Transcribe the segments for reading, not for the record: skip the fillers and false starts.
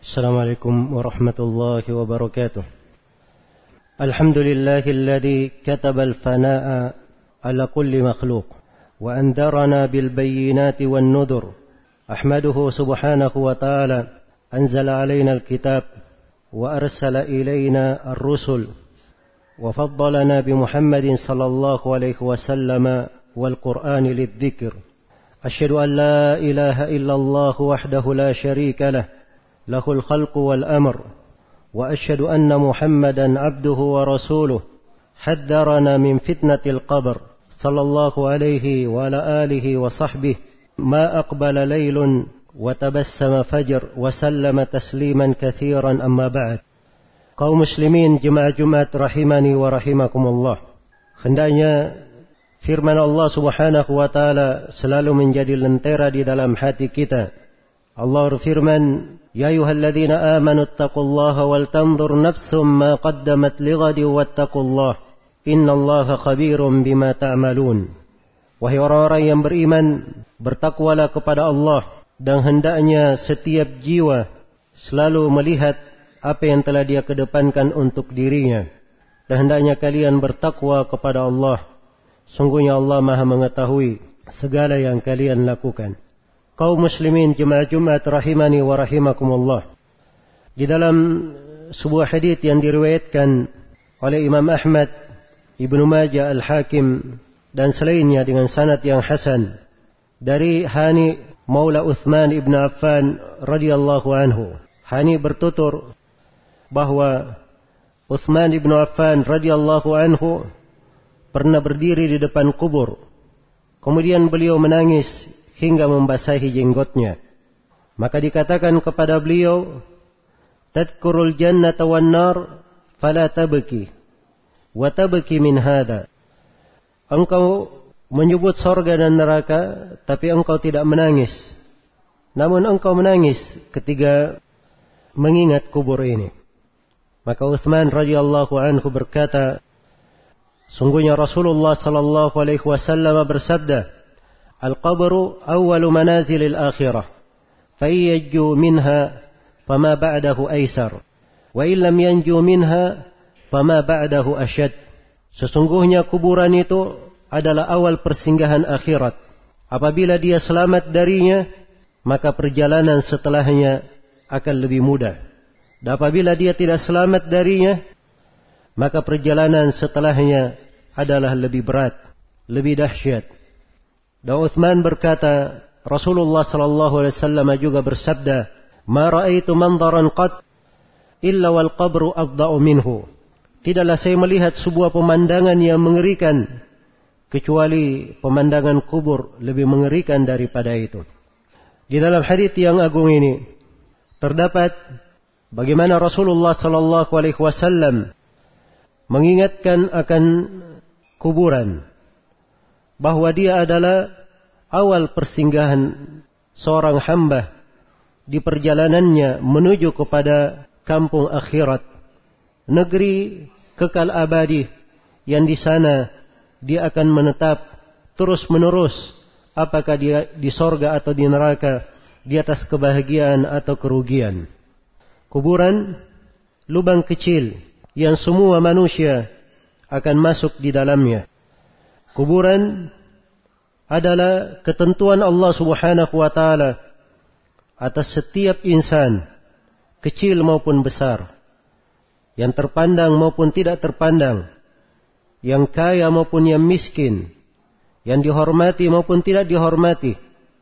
السلام عليكم ورحمة الله وبركاته. الحمد لله الذي كتب الفناء على كل مخلوق وأنذرنا بالبينات والنذر. أحمده سبحانه وتعالى أنزل علينا الكتاب وأرسل إلينا الرسل وفضلنا بمحمد صلى الله عليه وسلم والقرآن للذكر. أشهد أن لا إله إلا الله وحده لا شريك له له الخلق والأمر، وأشهد أن محمدا عبده ورسوله حذرنا من فتنة القبر صلى الله عليه وعلى آله وصحبه ما أقبل ليل وتبسم فجر وسلم تسليما كثيرا. أما بعد. Kaum muslimin jemaah Jumat rahimani wa rahimakumullah. Hendaknya firman Allah Subhanahu wa taala selalu menjadi lentera di dalam hati kita. Allah berfirman, "Ya ayyuhalladzina amanu taqullaha wal tanzur nafsum ma qaddamat lighadin wattaqullaha innallaha khabirum bima ta'malun." Wahai orang-orang yang beriman, bertakwalah kepada Allah dan hendaknya setiap jiwa selalu melihat apa yang telah dia kedepankan untuk dirinya. Dan hendaknya kalian bertakwa kepada Allah. Sungguhnya Allah Maha mengetahui segala yang kalian lakukan. Kaum muslimin jemaah Jumat rahimani wa rahimakumullah. Di dalam sebuah hadits yang diriwayatkan oleh Imam Ahmad, Ibnu Majah, Al-Hakim dan selainnya dengan sanad yang hasan dari Hani Maula Uthman ibn Affan radhiyallahu anhu. Hani bertutur bahwa Uthman ibn Affan radhiyallahu anhu pernah berdiri di depan kubur. Kemudian beliau menangis hingga membasahi jenggotnya. Maka dikatakan kepada beliau, "Tadhkurul jannata wan nar fala tabki wa tabki min hadha." Engkau menyebut surga dan neraka, tapi engkau tidak menangis. Namun engkau menangis ketika mengingat kubur ini. Maka Uthman radhiyallahu anhu berkata, sungguhnya Rasulullah sallallahu alaihi wasallam bersabda, "Al-qabru awwalu manazilil akhirah, fa yajju minha fama ba'dahu aisar, wa illam yanju minha fama ba'dahu asyad." Sesungguhnya kuburan itu adalah awal persinggahan akhirat. Apabila dia selamat darinya, maka perjalanan setelahnya akan lebih mudah. Dan apabila dia tidak selamat darinya, maka perjalanan setelahnya adalah lebih berat, lebih dahsyat. Dan Uthman berkata, Rasulullah sallallahu alaihi wasallam juga bersabda, "Ma ra'aitu manzaran qat illa wal qabru afda'u minhu." Tidaklah saya melihat sebuah pemandangan yang mengerikan kecuali pemandangan kubur lebih mengerikan daripada itu. Di dalam hadits yang agung ini terdapat bagaimana Rasulullah sallallahu alaihi wasallam mengingatkan akan kuburan, bahwa dia adalah awal persinggahan seorang hamba di perjalanannya menuju kepada kampung akhirat, negeri kekal abadi yang di sana dia akan menetap terus menerus, apakah dia di sorga atau di neraka, di atas kebahagiaan atau kerugian. Kuburan lubang kecil yang semua manusia akan masuk di dalamnya. Kuburan adalah ketentuan Allah Subhanahu wa taala atas setiap insan, kecil maupun besar, yang terpandang maupun tidak terpandang, yang kaya maupun yang miskin, yang dihormati maupun tidak dihormati,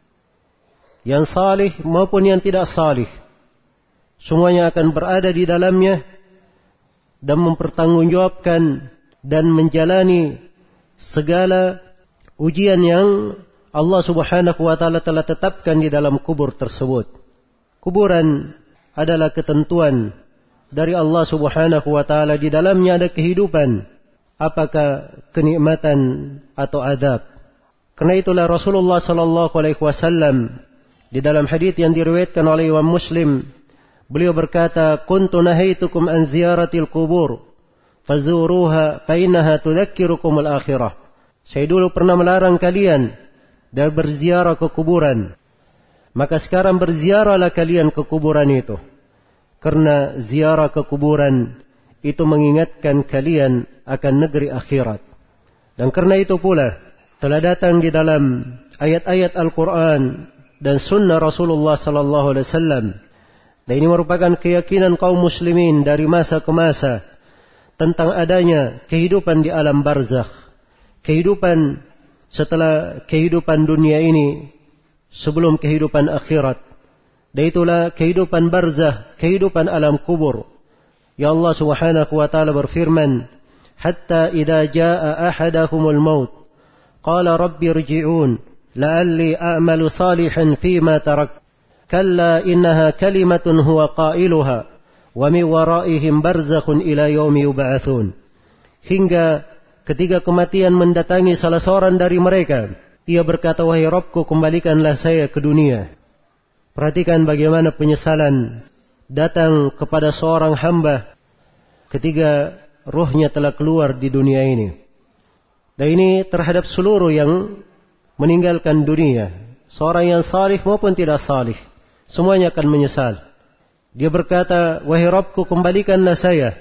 yang salih maupun yang tidak salih. Semuanya akan berada di dalamnya dan mempertanggungjawabkan dan menjalani segala ujian yang Allah Subhanahu wa taala telah tetapkan di dalam kubur tersebut. Kuburan adalah ketentuan dari Allah Subhanahu wa taala, di dalamnya ada kehidupan, apakah kenikmatan atau adab. Karena itulah Rasulullah sallallahu alaihi wasallam di dalam hadits yang diriwayatkan oleh Imam Muslim, beliau berkata, "Kuntu nahaitukum an ziyaratil qubur fazuruha fa innaha tudzakirukumul akhirah." Saya dulu pernah melarang kalian dari berziarah ke kuburan, maka sekarang berziarahlah kalian ke kuburan itu. Karena ziarah ke kuburan itu mengingatkan kalian akan negeri akhirat. Dan karena itu pula telah datang di dalam ayat-ayat Al-Quran dan sunnah Rasulullah sallallahu alaihi wasallam. Dan ini merupakan keyakinan kaum muslimin dari masa ke masa tentang adanya kehidupan di alam barzakh. Kehidupan setelah kehidupan dunia ini, sebelum kehidupan akhirat. Dan itulah kehidupan barzakh, kehidupan alam kubur. Ya Allah Subhanahu wa taala berfirman, "Hatta idza jaa ahadahumul maut, qala rabbi irji'un la'alli a'malu salihan fima tarak. Kalla innaha kalimatun huwa qailuha wa min waraihim barzakhun ila yaumi yub'atsun." Hingga ketika kematian mendatangi salah seorang dari mereka, ia berkata, "Wahai Rabbku, kembalikanlah saya ke dunia." Perhatikan bagaimana penyesalan datang kepada seorang hamba ketika ruhnya telah keluar di dunia ini. Dan ini terhadap seluruh yang meninggalkan dunia. Seorang yang salih maupun tidak salih, semuanya akan menyesal. Dia berkata, "Wahai Rabbku, kembalikanlah saya.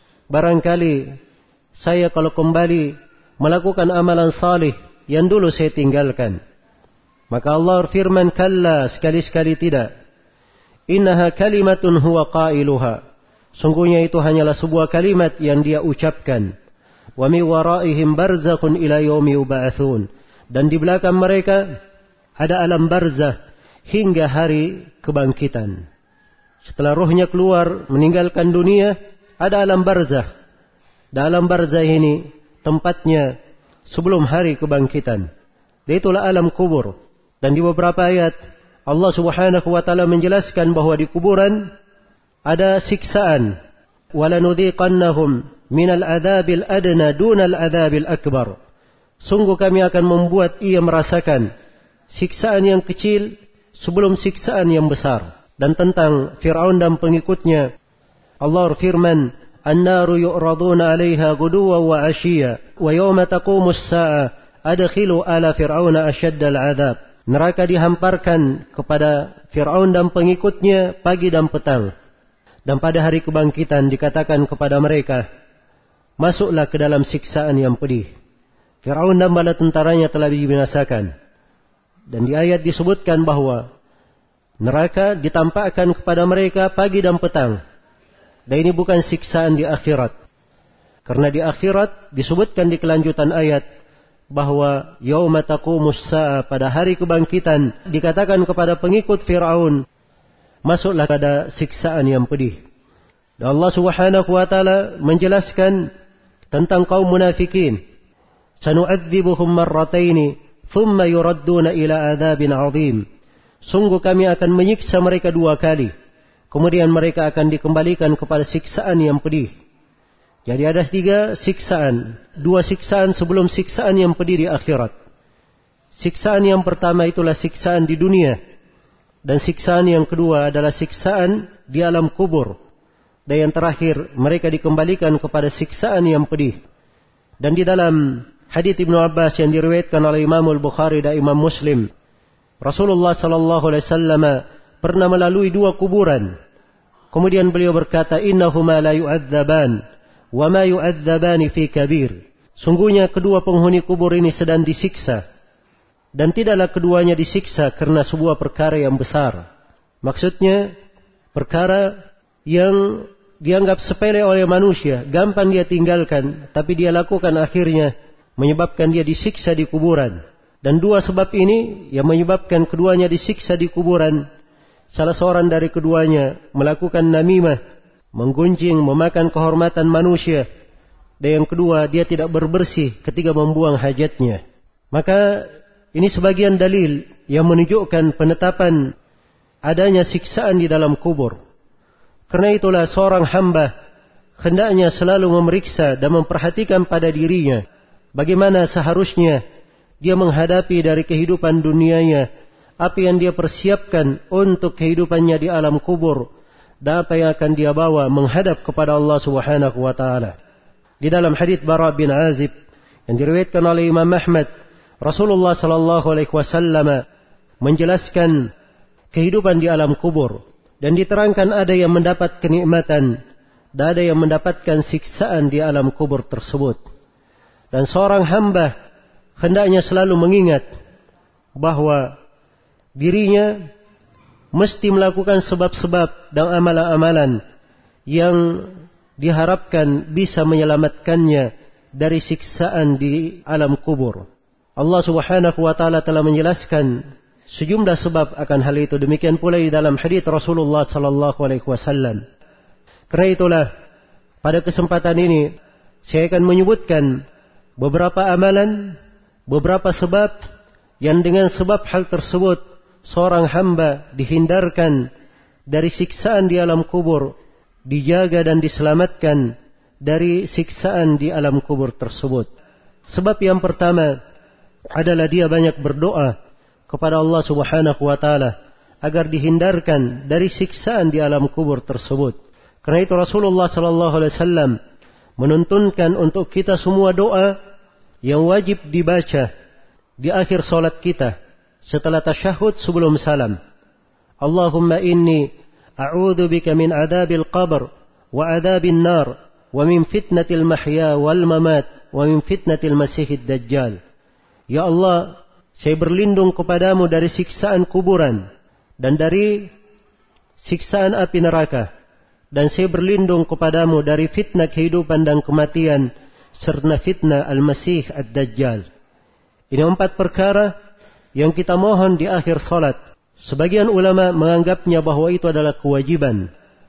Barangkali saya kalau kembali melakukan amalan salih yang dulu saya tinggalkan." Maka Allah firman, "Kalla, sekali-sekali tidak. Innaha kalimatun huwa qailuha." Sungguhnya itu hanyalah sebuah kalimat yang dia ucapkan. Wa min waraihim barzakhun ila yaumi yub'atsun. Dan di belakang mereka ada alam barzakh hingga hari kebangkitan. Setelah ruhnya keluar meninggalkan dunia, ada alam barzakh. Dalam barzakh ini tempatnya sebelum hari kebangkitan. Dan itulah alam kubur. Dan di beberapa ayat Allah Subhanahu wa taala menjelaskan bahwa di kuburan ada siksaan. Walanudhiqannahum minal adzabil adna dunal adzabil akbar. Sungguh kami akan membuat ia merasakan siksaan yang kecil sebelum siksaan yang besar. Dan tentang Fir'aun dan pengikutnya, Allah berfirman, "An-naru yu'raduna 'alaiha ghuduwan wa 'ashiyya wa yawma taqumus sa'a adkhilu ala fir'auna asyaddal 'adzab." Neraka dihamparkan kepada Fir'aun dan pengikutnya pagi dan petang. Dan pada hari kebangkitan dikatakan kepada mereka, "Masuklah ke dalam siksaan yang pedih." Fir'aun dan bala tentaranya telah dibinasakan. Dan di ayat disebutkan bahwa neraka ditampakkan kepada mereka pagi dan petang. Dan ini bukan siksaan di akhirat. Karena di akhirat disebutkan di kelanjutan ayat bahwa yauma taqumus sa'a, pada hari kebangkitan dikatakan kepada pengikut Fir'aun, masuklah pada siksaan yang pedih. Dan Allah Subhanahu wa taala menjelaskan tentang kaum munafikin, sanu'adzibuhum marrataini thumma yuradduna ila adzabin 'adzim. Sungguh kami akan menyiksa mereka 2 kali, kemudian mereka akan dikembalikan kepada siksaan yang pedih. Jadi ada 3 siksaan. 2 siksaan sebelum siksaan yang pedih di akhirat. Siksaan yang pertama itulah siksaan di dunia. Dan siksaan yang kedua adalah siksaan di alam kubur. Dan yang terakhir, mereka dikembalikan kepada siksaan yang pedih. Dan di dalam hadits Ibnu Abbas yang diriwayatkan oleh Imam Al-Bukhari dan Imam Muslim, Rasulullah sallallahu alaihi wasallam pernah melalui 2 kuburan. Kemudian beliau berkata, "Innahuma la yu'adzaban wa ma yu'adzabani fi kabir." Sungguhnya kedua penghuni kubur ini sedang disiksa, dan tidaklah keduanya disiksa karena sebuah perkara yang besar. Maksudnya perkara yang dianggap sepele oleh manusia, gampang dia tinggalkan, tapi dia lakukan akhirnya menyebabkan dia disiksa di kuburan. Dan 2 sebab ini yang menyebabkan keduanya disiksa di kuburan. Salah seorang dari keduanya melakukan namimah, menggunjing, memakan kehormatan manusia. Dan yang kedua, dia tidak berbersih ketika membuang hajatnya. Maka ini sebagian dalil yang menunjukkan penetapan adanya siksaan di dalam kubur. Karena itulah seorang hamba hendaknya selalu memeriksa dan memperhatikan pada dirinya bagaimana seharusnya dia menghadapi dari kehidupan dunianya, apa yang dia persiapkan untuk kehidupannya di alam kubur, dan apa yang akan dia bawa menghadap kepada Allah Subhanahu wa taala. Di dalam hadits Bara bin Azib yang diriwayatkan oleh Imam Ahmad, Rasulullah sallallahu alaihi wasallam menjelaskan kehidupan di alam kubur. Dan diterangkan ada yang mendapat kenikmatan dan ada yang mendapatkan siksaan di alam kubur tersebut. Dan seorang hamba hendaknya selalu mengingat bahwa dirinya mesti melakukan sebab-sebab dan amalan-amalan yang diharapkan bisa menyelamatkannya dari siksaan di alam kubur. Allah Subhanahu wa taala telah menjelaskan sejumlah sebab akan hal itu. Demikian pula di dalam hadits Rasulullah sallallahu alaihi wasallam. Karena itulah pada kesempatan ini saya akan menyebutkan beberapa amalan, beberapa sebab yang dengan sebab hal tersebut seorang hamba dihindarkan dari siksaan di alam kubur, dijaga dan diselamatkan dari siksaan di alam kubur tersebut. Sebab yang pertama adalah dia banyak berdoa kepada Allah Subhanahu wa taala agar dihindarkan dari siksaan di alam kubur tersebut. Karena itu Rasulullah sallallahu alaihi wasallam menuntunkan untuk kita semua doa yang wajib dibaca di akhir salat kita setelah tasyahud sebelum salam. Allahumma inni a'udzu bika min adzabil qabr wa adzabil nar wa min fitnatil mahya wal mamat wa min fitnatil masiihid dajjal. Ya Allah, saya berlindung kepadamu dari siksaan kuburan dan dari siksaan api neraka. Dan saya berlindung kepadamu dari fitnah kehidupan dan kematian serta fitnah Al-Masih Ad-Dajjal. Ini 4 perkara yang kita mohon di akhir salat. Sebagian ulama menganggapnya bahwa itu adalah kewajiban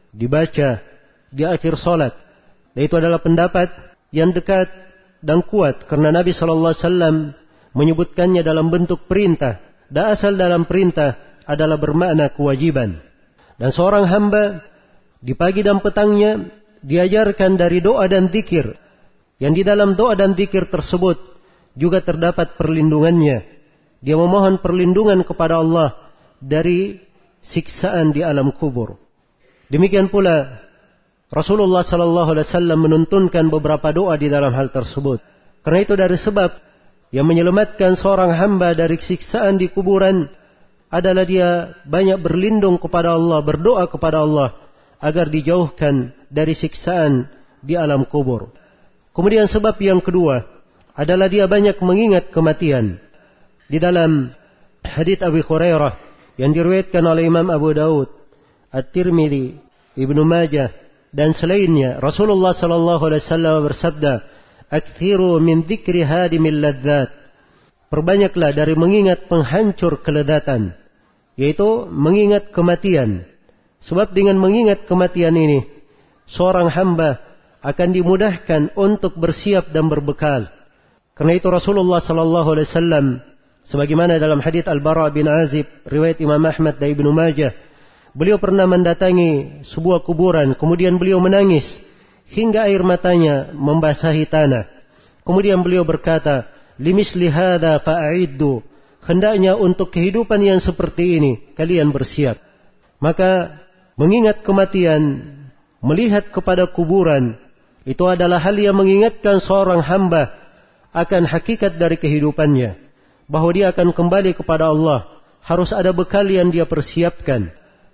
dibaca di akhir salat. Dan itu adalah pendapat yang dekat dan kuat karena Nabi sallallahu alaihi wasallam menyebutkannya dalam bentuk perintah. Dan asal dalam perintah adalah bermakna kewajiban. Dan seorang hamba di pagi dan petangnya diajarkan dari doa dan zikir. Yang di dalam doa dan zikir tersebut juga terdapat perlindungannya. Dia memohon perlindungan kepada Allah dari siksaan di alam kubur. Demikian pula Rasulullah sallallahu alaihi wasallam menuntunkan beberapa doa di dalam hal tersebut. Karena itu dari sebab yang menyelamatkan seorang hamba dari siksaan di kuburan adalah dia banyak berlindung kepada Allah, berdoa kepada Allah agar dijauhkan dari siksaan di alam kubur. Kemudian sebab yang kedua adalah dia banyak mengingat kematian. Di dalam hadits Abu Hurairah yang diriwayatkan oleh Imam Abu Daud, At-Tirmidzi, Ibnu Majah dan selainnya, Rasulullah sallallahu alaihi wasallam bersabda, "Aktsiru min dzikri hadimil ladzat." Perbanyaklah dari mengingat penghancur kelezatan, yaitu mengingat kematian. Sebab dengan mengingat kematian ini, seorang hamba akan dimudahkan untuk bersiap dan berbekal. Karena itu Rasulullah sallallahu alaihi wasallam sebagaimana dalam hadits Al-Bara bin Azib riwayat Imam Ahmad dan Ibnu Majah, beliau pernah mendatangi sebuah kuburan, kemudian beliau menangis hingga air matanya membasahi tanah. Kemudian beliau berkata, "Limisli hadza fa'iddu." Hendaknya untuk kehidupan yang seperti ini kalian bersiap. Maka mengingat kematian, melihat kepada kuburan, itu adalah hal yang mengingatkan seorang hamba akan hakikat dari kehidupannya. Bahwa dia akan kembali kepada Allah. Harus ada bekal yang dia persiapkan.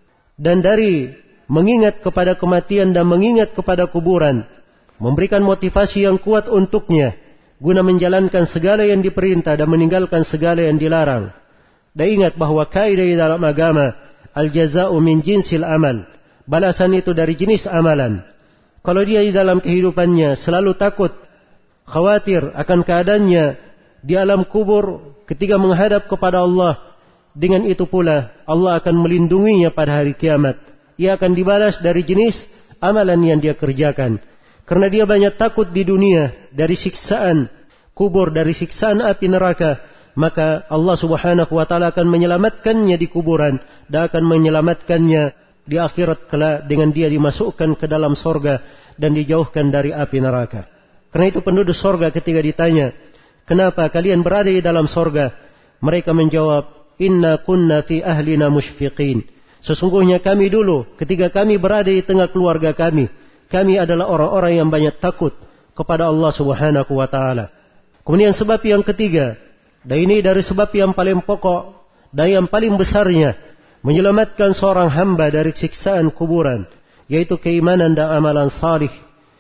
Dan dari mengingat kepada kematian dan mengingat kepada kuburan, memberikan motivasi yang kuat untuknya, guna menjalankan segala yang diperintah dan meninggalkan segala yang dilarang. Dan ingat bahwa kaidah di dalam agama, al-jaza'u min jinsil amal. Balasan itu dari jenis amalan. Kalau dia di dalam kehidupannya selalu takut, khawatir akan keadaannya di alam kubur ketika menghadap kepada Allah, dengan itu pula Allah akan melindunginya pada hari kiamat. Ia akan dibalas dari jenis amalan yang dia kerjakan. Karena dia banyak takut di dunia dari siksaan kubur, dari siksaan api neraka, maka Allah Subhanahu wa taala akan menyelamatkannya di kuburan dan akan menyelamatkannya di akhirat kelak dengan dia dimasukkan ke dalam sorga dan dijauhkan dari api neraka. Karena itu penduduk sorga ketika ditanya, "Kenapa kalian berada di dalam sorga?" Mereka menjawab, "Inna kunna fi ahlina musyfiqin." Sesungguhnya kami dulu ketika kami berada di tengah keluarga kami adalah orang-orang yang banyak takut kepada Allah Subhanahu wa taala. Kemudian sebab yang ketiga, dan ini dari sebab yang paling pokok dan yang paling besarnya, menyelamatkan seorang hamba dari siksaan kuburan, yaitu keimanan dan amalan salih.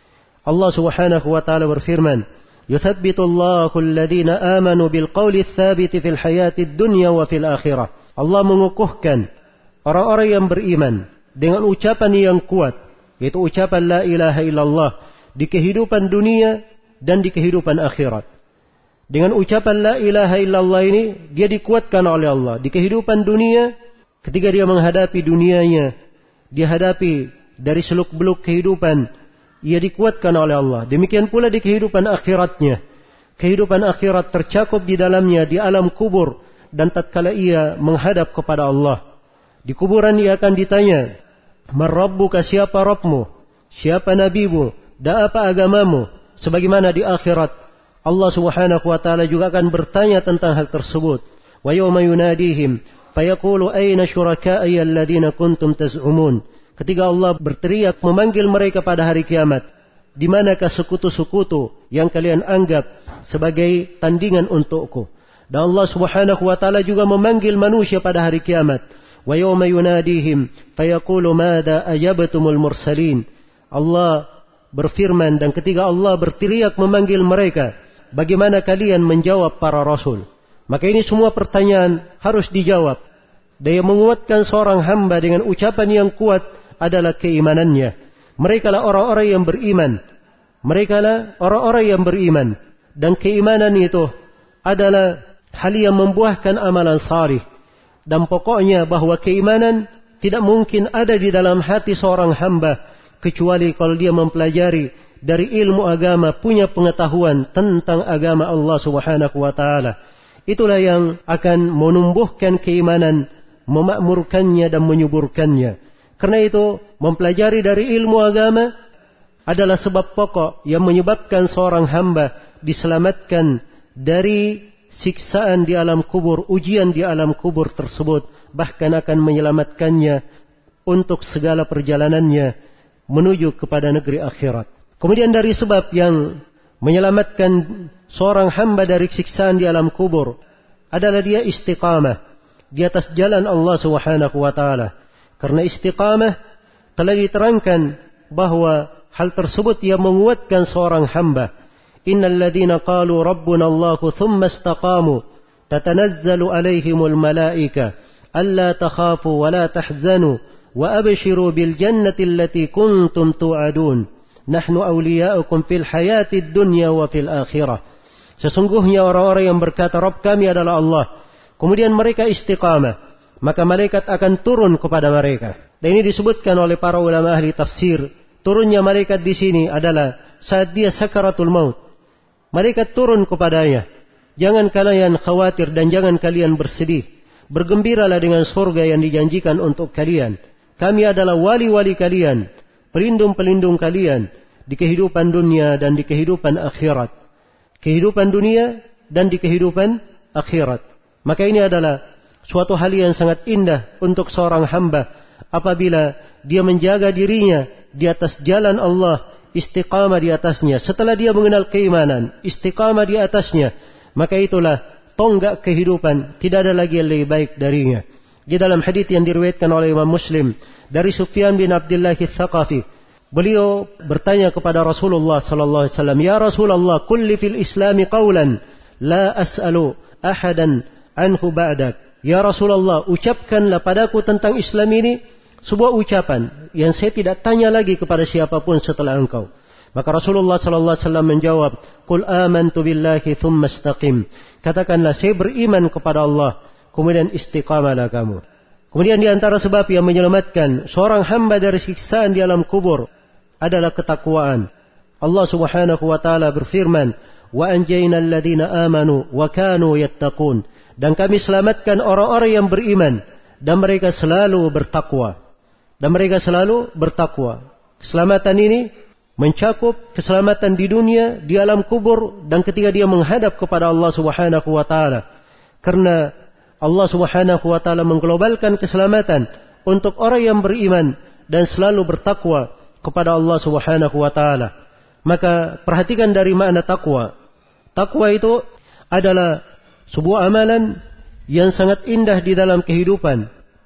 Allah Subhanahu wa taala berfirman, "Yuthabbitullahu alladhina amanu bil qawli tsabiti fil hayatid dunya wa fil akhirah." Allah mengukuhkan orang-orang yang beriman dengan ucapan yang kuat, yaitu ucapan la ilaha illallah di kehidupan dunia dan di kehidupan akhirat. Dengan ucapan la ilaha illallah ini, dia dikuatkan oleh Allah di kehidupan dunia ketika dia menghadapi dunianya, dia hadapi dari seluk-beluk kehidupan, ia dikuatkan oleh Allah. Demikian pula di kehidupan akhiratnya. Kehidupan akhirat tercakup di dalamnya di alam kubur, dan tatkala ia menghadap kepada Allah, di kuburan ia akan ditanya, "Man rabbuka?" Siapa Rabbmu? Siapa nabimu? Dan apa agamamu? Sebagaimana di akhirat Allah Subhanahu wa taala juga akan bertanya tentang hal tersebut. Wa yawma yunadihim fayaqulu ayna syuraka'i alladhina kuntum taz'umun. Ketika Allah berteriak memanggil mereka pada hari kiamat, di manakah sekutu-sekutu yang kalian anggap sebagai tandingan untukku? Dan Allah Subhanahu wa taala juga memanggil manusia pada hari kiamat. Wa yawma yunadihim fayaqulu madza ajabtumul mursalin. Allah berfirman, dan ketika Allah berteriak memanggil mereka, bagaimana kalian menjawab para rasul? Maka ini semua pertanyaan harus dijawab. Dan yang menguatkan seorang hamba dengan ucapan yang kuat adalah keimanannya. Mereka lah orang-orang yang beriman. Mereka lah orang-orang yang beriman. Dan keimanan itu adalah hal yang membuahkan amalan salih. Dan pokoknya bahwa keimanan tidak mungkin ada di dalam hati seorang hamba kecuali kalau dia mempelajari dari ilmu agama, punya pengetahuan tentang agama Allah Subhanahu wa taala. Itulah yang akan menumbuhkan keimanan, memakmurkannya dan menyuburkannya. Karena itu mempelajari dari ilmu agama adalah sebab pokok yang menyebabkan seorang hamba diselamatkan dari siksaan di alam kubur, ujian di alam kubur tersebut, bahkan akan menyelamatkannya untuk segala perjalanannya menuju kepada negeri akhirat. Kemudian dari sebab yang menyelamatkan seorang hamba dari siksaan di alam kubur adalah dia istiqamah di atas jalan Allah Subhanahu wa taala. Karena istiqamah telah diterangkan bahwa hal tersebut yang menguatkan seorang hamba. Innal ladzina qalu rabbuna Allahu thumma istaqamu tatanazzalu alaihimul malaika alla takhafu wa la tahzanu wa abshiru bil jannati allati kuntum tu'adun nahnu awliya'ukum fil hayatid dunya wa fil akhirah. Sesungguhnya orang-orang yang berkata Rabb kami adalah Allah, kemudian mereka istiqamah, maka malaikat akan turun kepada mereka. Dan ini disebutkan oleh para ulama ahli tafsir, turunnya malaikat di sini adalah saat dia sakaratul maut. Malaikat turun kepadanya. Jangan kalian khawatir dan jangan kalian bersedih. Bergembiralah dengan surga yang dijanjikan untuk kalian. Kami adalah wali-wali kalian, pelindung-pelindung kalian di kehidupan dunia dan di kehidupan akhirat. Kehidupan dunia dan di kehidupan akhirat. Maka ini adalah suatu hal yang sangat indah untuk seorang hamba apabila dia menjaga dirinya di atas jalan Allah, istiqamah di atasnya. Setelah dia mengenal keimanan, istiqamah di atasnya, maka itulah tonggak kehidupan, tidak ada lagi yang lebih baik darinya. Di dalam hadits yang diriwayatkan oleh Imam Muslim dari Sufyan bin Abdullah Ats-Tsaqafi, beliau bertanya kepada Rasulullah sallallahu alaihi wasallam, "Ya Rasulullah, kulli fil Islami qawlan la as'alu ahadan anhu ba'dak." Ya Rasulullah, ucapkanlah padaku tentang Islam ini sebuah ucapan yang saya tidak tanya lagi kepada siapapun setelah engkau. Maka Rasulullah sallallahu alaihi wasallam menjawab, "Qul amantu billahi tsumma istaqim." Katakanlah saya beriman kepada Allah, kemudian istiqamalah kamu. Kemudian di antara sebab yang menyelamatkan seorang hamba dari siksaan di alam kubur adalah ketakwaan. Allah Subhanahu wa taala berfirman, "Wa anjaynal ladzina amanu wa kanu yattaqun." Dan kami selamatkan orang-orang yang beriman dan mereka selalu bertakwa. Dan mereka selalu bertakwa. Keselamatan ini mencakup keselamatan di dunia, di alam kubur, dan ketika dia menghadap kepada Allah Subhanahu wa taala. Karena Allah Subhanahu wa taala mengglobalkan keselamatan untuk orang yang beriman dan selalu bertakwa kepada Allah Subhanahu wa taala. Maka perhatikan dari makna takwa. Takwa itu adalah sebuah amalan yang sangat indah di dalam kehidupan.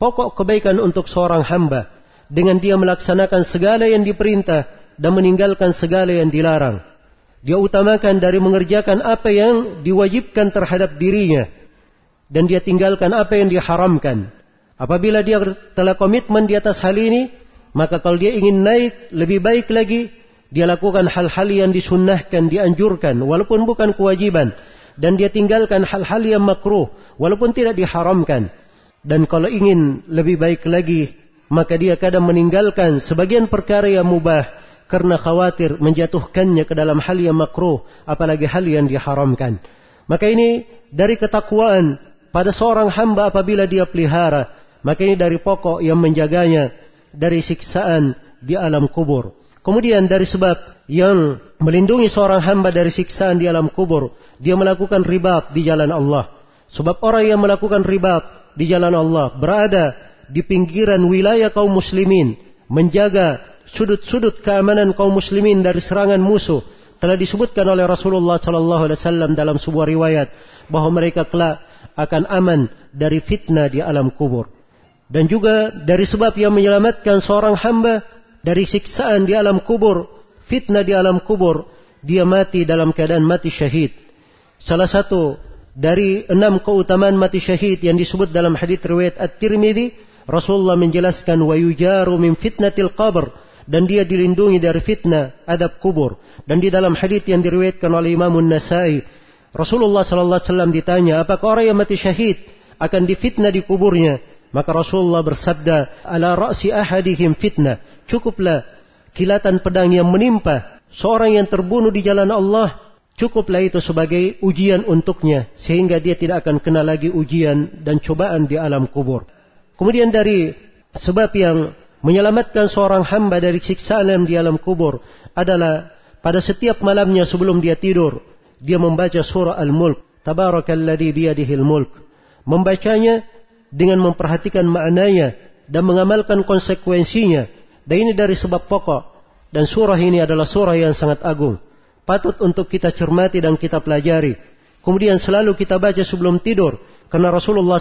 pokok kebaikan untuk seorang hamba dengan dia melaksanakan segala yang diperintah dan meninggalkan segala yang dilarang. Dia utamakan dari mengerjakan apa yang diwajibkan terhadap dirinya dan dia tinggalkan apa yang diharamkan. Apabila dia telah komitmen di atas hal ini, maka kalau dia ingin naik lebih baik lagi, dia lakukan hal-hal yang disunnahkan, dianjurkan, walaupun bukan kewajiban. Dan dia tinggalkan hal-hal yang makruh, walaupun tidak diharamkan. Dan kalau ingin lebih baik lagi, maka dia kadang meninggalkan sebagian perkara yang mubah, karena khawatir menjatuhkannya ke dalam hal yang makruh, apalagi hal yang diharamkan. Maka ini dari ketakwaan pada seorang hamba apabila dia pelihara. Maka ini dari pokok yang menjaganya dari siksaan di alam kubur. Kemudian dari sebab yang melindungi seorang hamba dari siksaan di alam kubur, dia melakukan ribat di jalan Allah. Sebab orang yang melakukan ribat di jalan Allah berada di pinggiran wilayah kaum muslimin, menjaga sudut-sudut keamanan kaum muslimin dari serangan musuh. Telah disebutkan oleh Rasulullah SAW dalam sebuah riwayat bahwa mereka kelak akan aman dari fitnah di alam kubur. Dan juga dari sebab yang menyelamatkan seorang hamba dari siksaan di alam kubur, fitnah di alam kubur, dia mati dalam keadaan mati syahid. Salah satu dari 6 keutamaan mati syahid yang disebut dalam hadits riwayat At-Tirmidzi, Rasulullah menjelaskan wa yujaru min fitnatil qabr, dan dia dilindungi dari fitnah adab kubur. Dan di dalam hadits yang diriwayatkan oleh Imam An-Nasa'i, Rasulullah SAW ditanya, apakah orang yang mati syahid akan difitnah di kuburnya? Maka Rasulullah bersabda, ala ra'si ahadihim fitnah. Cukuplah kilatan pedang yang menimpa seorang yang terbunuh di jalan Allah, cukuplah itu sebagai ujian untuknya, sehingga dia tidak akan kena lagi ujian dan cobaan di alam kubur. Kemudian dari sebab yang menyelamatkan seorang hamba dari siksaan di alam kubur adalah pada setiap malamnya sebelum dia tidur, dia membaca surah Al-Mulk, Tabarakalladzi biyadihil mulk. Membacanya dengan memperhatikan maknanya dan mengamalkan konsekuensinya. Dan ini dari sebab pokok. Dan surah ini adalah surah yang sangat agung, patut untuk kita cermati dan kita pelajari. Kemudian selalu kita baca sebelum tidur, karena Rasulullah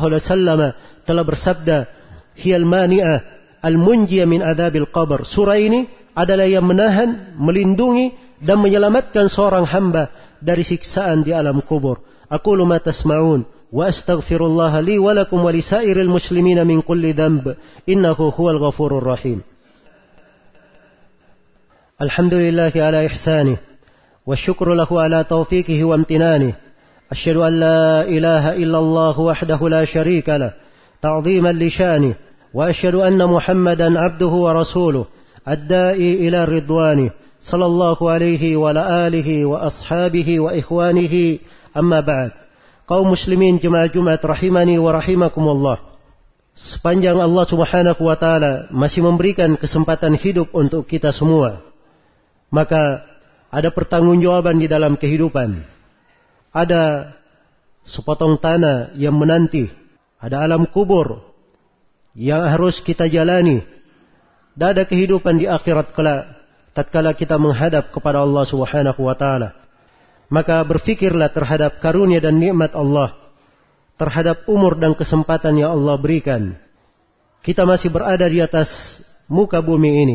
SAW telah bersabda, hiyal mani'ah al-munjiyah min adabil qabr. Surah ini adalah yang menahan, melindungi dan menyelamatkan seorang hamba dari siksaan di alam kubur. Aqulu ma tasma'un wa astaghfirullah li wa lakum wa lisairil muslimina min kulli dhanb innahu huwal ghafurur rahim. Alhamdulillahi ala ihsanih wa syukru lahu ala taufiqihi wa amtinanihi. Asyhadu an la ilaha illallah wahdahu la syarika lah ta'dhiman li syanihi wa asyhadu anna Muhammadan abduhu wa rasuluh ad-da'i ila ridwanihi sallallahu alaihi wa ala alihi wa ashabihi wa ikhwanihi amma ba'd. Kaum muslimin jemaah Jumat rahimani wa rahimakumullah. Sepanjang Allah Subhanahu wa taala masih memberikan kesempatan hidup untuk kita semua, maka ada pertanggungjawaban di dalam kehidupan. Ada sepotong tanah yang menanti, ada alam kubur yang harus kita jalani, dan ada kehidupan di akhirat kelak tatkala kita menghadap kepada Allah Subhanahu wa taala. Maka berfikirlah terhadap karunia dan nikmat Allah, terhadap umur dan kesempatan yang Allah berikan. Kita masih berada di atas muka bumi ini,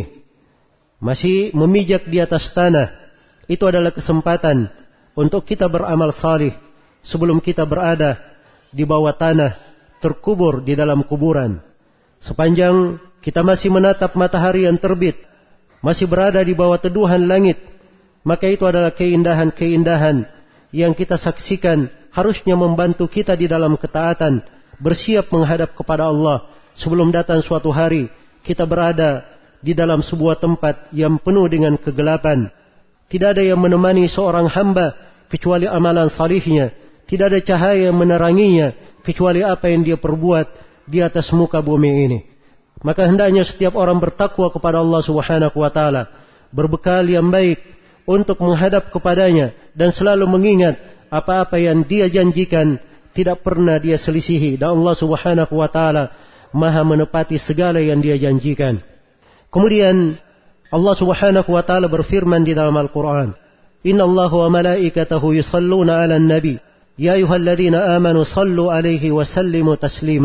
masih memijak di atas tanah. Itu adalah kesempatan untuk kita beramal salih sebelum kita berada di bawah tanah, terkubur di dalam kuburan. Sepanjang kita masih menatap matahari yang terbit, masih berada di bawah teduhan langit, maka itu adalah keindahan-keindahan yang kita saksikan, harusnya membantu kita di dalam ketaatan, bersiap menghadap kepada Allah sebelum datang suatu hari kita berada di dalam sebuah tempat yang penuh dengan kegelapan. Tidak ada yang menemani seorang hamba kecuali amalan salihnya, tidak ada cahaya yang meneranginya kecuali apa yang dia perbuat di atas muka bumi ini. Maka hendaknya setiap orang bertakwa kepada Allah Subhanahu wa taala, berbekal yang baik untuk menghadap kepadanya dan selalu mengingat apa-apa yang dia janjikan tidak pernah dia selisihi, dan Allah Subhanahu wa taala Maha menepati segala yang dia janjikan. Kemudian Allah Subhanahu wa taala berfirman di dalam Al-Qur'an, "Innallaha wa malaikatahu yusalluna 'alan nabi, ya ayyuhalladzina amanu sallu 'alaihi wa sallimu taslima."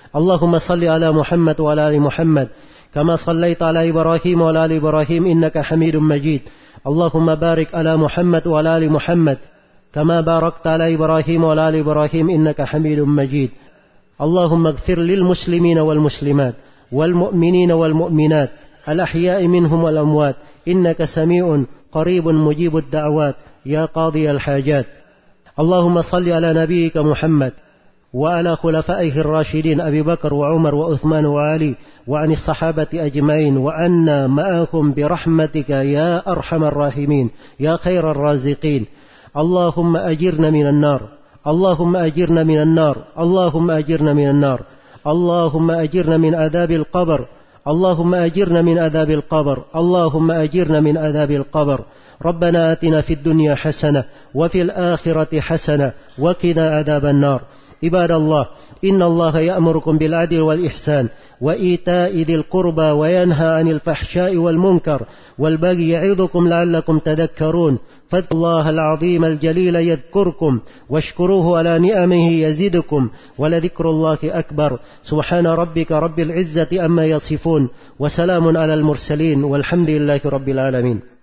اللهم صل على محمد وعلى آل محمد كما صليت على إبراهيم وعلى آل إبراهيم إنك حميد مجيد. اللهم بارك على محمد وعلى آل محمد كما باركت على إبراهيم وعلى آل إبراهيم إنك حميد مجيد. اللهم اغفر للمسلمين والمسلمات والمؤمنين والمؤمنات الأحياء منهم والأموات إنك سميع قريب مجيب الدعوات يا قاضي الحاجات. اللهم صل على نبيك محمد وعلى خلفائه الراشدين أبي بكر وعمر وعثمان وعلي وعن الصحابة أجمعين وعنا معهم برحمتك يا أرحم الراحمين يا خير الرازقين. اللهم أجرنا من النار، اللهم أجرنا من النار، اللهم أجرنا من النار، اللهم أجرنا من عذاب القبر، اللهم أجرنا من عذاب القبر، اللهم أجرنا من عذاب القبر. ربنا آتنا في الدنيا حسنة وفي الآخرة حسنة وقنا عذاب النار. عباد الله، إن الله يأمركم بالعدل والإحسان وإيتاء ذي القربى وينهى عن الفحشاء والمنكر والبغي يعظكم لعلكم تذكرون. فاذكروا الله العظيم الجليل يذكركم واشكروه على نعمه يزدكم ولذكر الله أكبر. سبحان ربك رب العزة أما يصفون وسلام على المرسلين والحمد لله رب العالمين.